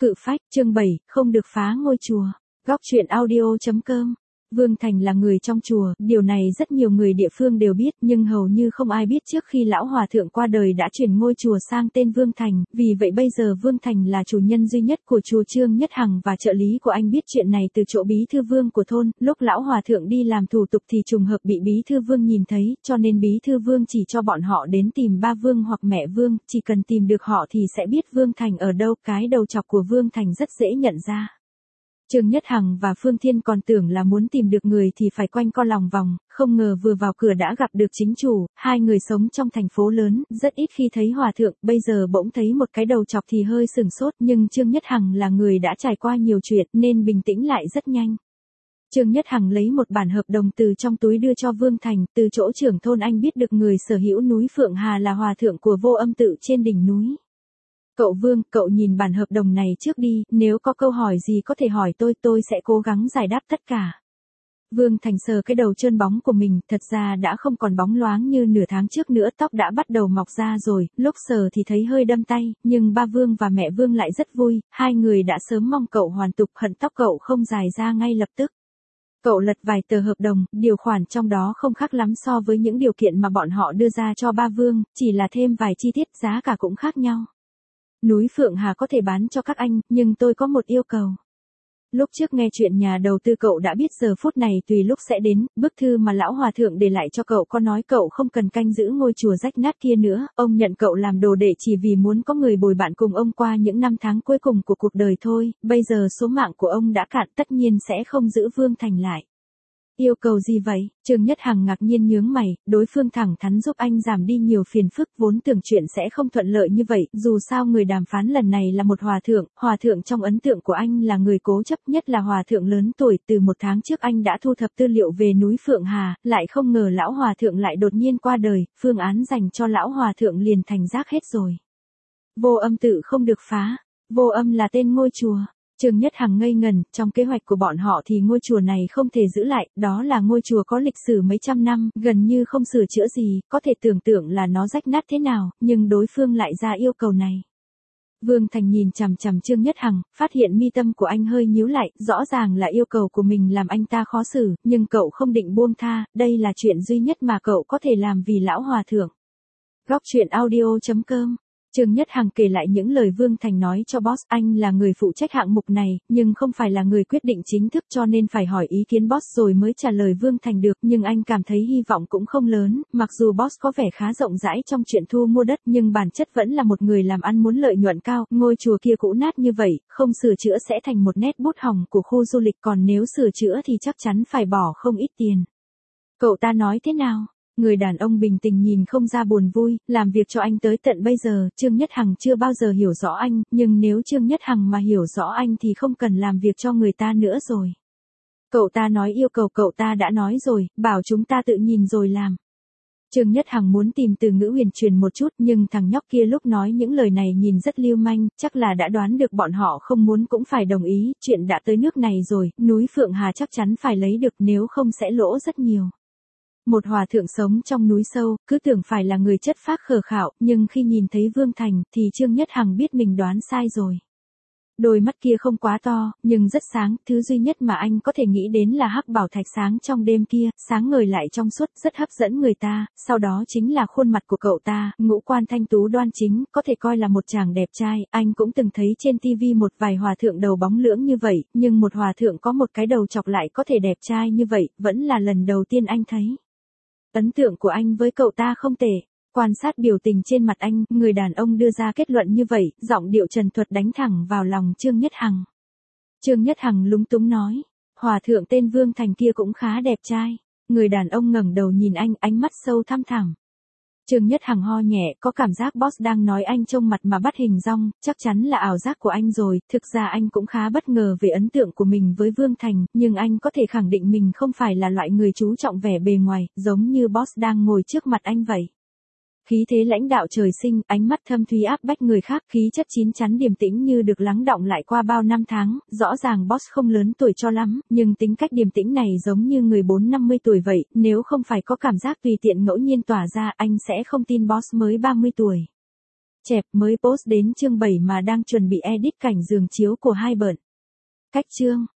Cự phách, chương 7, không được phá ngôi chùa. Góc truyện audio.com. Vương Thành là người trong chùa, điều này rất nhiều người địa phương đều biết, nhưng hầu như không ai biết trước khi lão hòa thượng qua đời đã chuyển ngôi chùa sang tên Vương Thành, vì vậy bây giờ Vương Thành là chủ nhân duy nhất của chùa. Trương Nhất Hằng và trợ lý của anh biết chuyện này từ chỗ bí thư Vương của thôn, lúc lão hòa thượng đi làm thủ tục thì trùng hợp bị bí thư Vương nhìn thấy, cho nên bí thư Vương chỉ cho bọn họ đến tìm ba Vương hoặc mẹ Vương, chỉ cần tìm được họ thì sẽ biết Vương Thành ở đâu. Cái đầu chọc của Vương Thành rất dễ nhận ra. Trương Nhất Hằng và Phương Thiên còn tưởng là muốn tìm được người thì phải quanh co lòng vòng, không ngờ vừa vào cửa đã gặp được chính chủ. Hai người sống trong thành phố lớn, rất ít khi thấy hòa thượng, bây giờ bỗng thấy một cái đầu chọc thì hơi sửng sốt, nhưng Trương Nhất Hằng là người đã trải qua nhiều chuyện nên bình tĩnh lại rất nhanh. Trương Nhất Hằng lấy một bản hợp đồng từ trong túi đưa cho Vương Thành, từ chỗ trưởng thôn anh biết được người sở hữu núi Phượng Hà là hòa thượng của Vô Âm tự trên đỉnh núi. Cậu Vương, cậu nhìn bản hợp đồng này trước đi, nếu có câu hỏi gì có thể hỏi tôi sẽ cố gắng giải đáp tất cả. Vương Thành sờ cái đầu trơn bóng của mình, thật ra đã không còn bóng loáng như nửa tháng trước nữa, tóc đã bắt đầu mọc ra rồi, lúc sờ thì thấy hơi đâm tay, nhưng ba Vương và mẹ Vương lại rất vui, hai người đã sớm mong cậu hoàn tục, hận tóc cậu không dài ra ngay lập tức. Cậu lật vài tờ hợp đồng, điều khoản trong đó không khác lắm so với những điều kiện mà bọn họ đưa ra cho ba Vương, chỉ là thêm vài chi tiết, giá cả cũng khác nhau. Núi Phượng Hà có thể bán cho các anh, nhưng tôi có một yêu cầu. Lúc trước nghe chuyện nhà đầu tư cậu đã biết giờ phút này tùy lúc sẽ đến, bức thư mà lão hòa thượng để lại cho cậu có nói cậu không cần canh giữ ngôi chùa rách nát kia nữa, ông nhận cậu làm đồ đệ chỉ vì muốn có người bồi bạn cùng ông qua những năm tháng cuối cùng của cuộc đời thôi, bây giờ số mạng của ông đã cạn tất nhiên sẽ không giữ Vương Thành lại. Yêu cầu gì vậy? Trương Nhất Hằng ngạc nhiên nhướng mày, đối phương thẳng thắn giúp anh giảm đi nhiều phiền phức, vốn tưởng chuyện sẽ không thuận lợi như vậy, dù sao người đàm phán lần này là một hòa thượng trong ấn tượng của anh là người cố chấp, nhất là hòa thượng lớn tuổi. Từ một tháng trước anh đã thu thập tư liệu về núi Phượng Hà, lại không ngờ lão hòa thượng lại đột nhiên qua đời, phương án dành cho lão hòa thượng liền thành rác hết rồi. Vô Âm tự không được phá, Vô Âm là tên ngôi chùa. Trương Nhất Hằng ngây ngần, trong kế hoạch của bọn họ thì ngôi chùa này không thể giữ lại, đó là ngôi chùa có lịch sử mấy trăm năm, gần như không sửa chữa gì, có thể tưởng tượng là nó rách nát thế nào, nhưng đối phương lại ra yêu cầu này. Vương Thành nhìn chằm chằm Trương Nhất Hằng, phát hiện mi tâm của anh hơi nhíu lại, rõ ràng là yêu cầu của mình làm anh ta khó xử, nhưng cậu không định buông tha, đây là chuyện duy nhất mà cậu có thể làm vì lão hòa thượng. Góc truyện audio.com. Trương Nhất Hằng kể lại những lời Vương Thành nói cho boss, anh là người phụ trách hạng mục này, nhưng không phải là người quyết định chính thức cho nên phải hỏi ý kiến boss rồi mới trả lời Vương Thành được, nhưng anh cảm thấy hy vọng cũng không lớn, mặc dù boss có vẻ khá rộng rãi trong chuyện thu mua đất nhưng bản chất vẫn là một người làm ăn muốn lợi nhuận cao, ngôi chùa kia cũ nát như vậy, không sửa chữa sẽ thành một nét bút hỏng của khu du lịch, còn nếu sửa chữa thì chắc chắn phải bỏ không ít tiền. Cậu ta nói thế nào? Người đàn ông bình tĩnh nhìn không ra buồn vui, làm việc cho anh tới tận bây giờ, Trương Nhất Hằng chưa bao giờ hiểu rõ anh, nhưng nếu Trương Nhất Hằng mà hiểu rõ anh thì không cần làm việc cho người ta nữa rồi. Cậu ta nói yêu cầu cậu ta đã nói rồi, bảo chúng ta tự nhìn rồi làm. Trương Nhất Hằng muốn tìm từ ngữ huyền truyền một chút, nhưng thằng nhóc kia lúc nói những lời này nhìn rất lưu manh, chắc là đã đoán được bọn họ không muốn cũng phải đồng ý, chuyện đã tới nước này rồi, núi Phượng Hà chắc chắn phải lấy được, nếu không sẽ lỗ rất nhiều. Một hòa thượng sống trong núi sâu, cứ tưởng phải là người chất phác khờ khạo, nhưng khi nhìn thấy Vương Thành, thì Trương Nhất Hằng biết mình đoán sai rồi. Đôi mắt kia không quá to, nhưng rất sáng, thứ duy nhất mà anh có thể nghĩ đến là hắc bảo thạch sáng trong đêm kia, sáng ngời lại trong suốt, rất hấp dẫn người ta, sau đó chính là khuôn mặt của cậu ta, ngũ quan thanh tú đoan chính, có thể coi là một chàng đẹp trai, anh cũng từng thấy trên TV một vài hòa thượng đầu bóng lưỡng như vậy, nhưng một hòa thượng có một cái đầu chọc lại có thể đẹp trai như vậy, vẫn là lần đầu tiên anh thấy. Ấn tượng của anh với cậu ta không tệ. Quan sát biểu tình trên mặt anh, người đàn ông đưa ra kết luận như vậy, giọng điệu trần thuật đánh thẳng vào lòng Trương Nhất Hằng. Trương Nhất Hằng lúng túng nói, hòa thượng tên Vương Thành kia cũng khá đẹp trai. Người đàn ông ngẩng đầu nhìn anh, ánh mắt sâu thăm thẳm. Trương Nhất Hằng ho nhẹ, có cảm giác boss đang nói anh trông mặt mà bắt hình dong, chắc chắn là ảo giác của anh rồi, thực ra anh cũng khá bất ngờ về ấn tượng của mình với Vương Thành, nhưng anh có thể khẳng định mình không phải là loại người chú trọng vẻ bề ngoài, giống như boss đang ngồi trước mặt anh vậy. Khí thế lãnh đạo trời sinh, ánh mắt thâm thúy áp bách người khác, khí chất chín chắn điềm tĩnh như được lắng đọng lại qua bao năm tháng, rõ ràng boss không lớn tuổi cho lắm, nhưng tính cách điềm tĩnh này giống như người 40-50 tuổi vậy, nếu không phải có cảm giác tùy tiện ngẫu nhiên tỏa ra, anh sẽ không tin boss mới 30 tuổi. Chẹp mới post đến chương 7 mà đang chuẩn bị edit cảnh giường chiếu của hai bận. Cách chương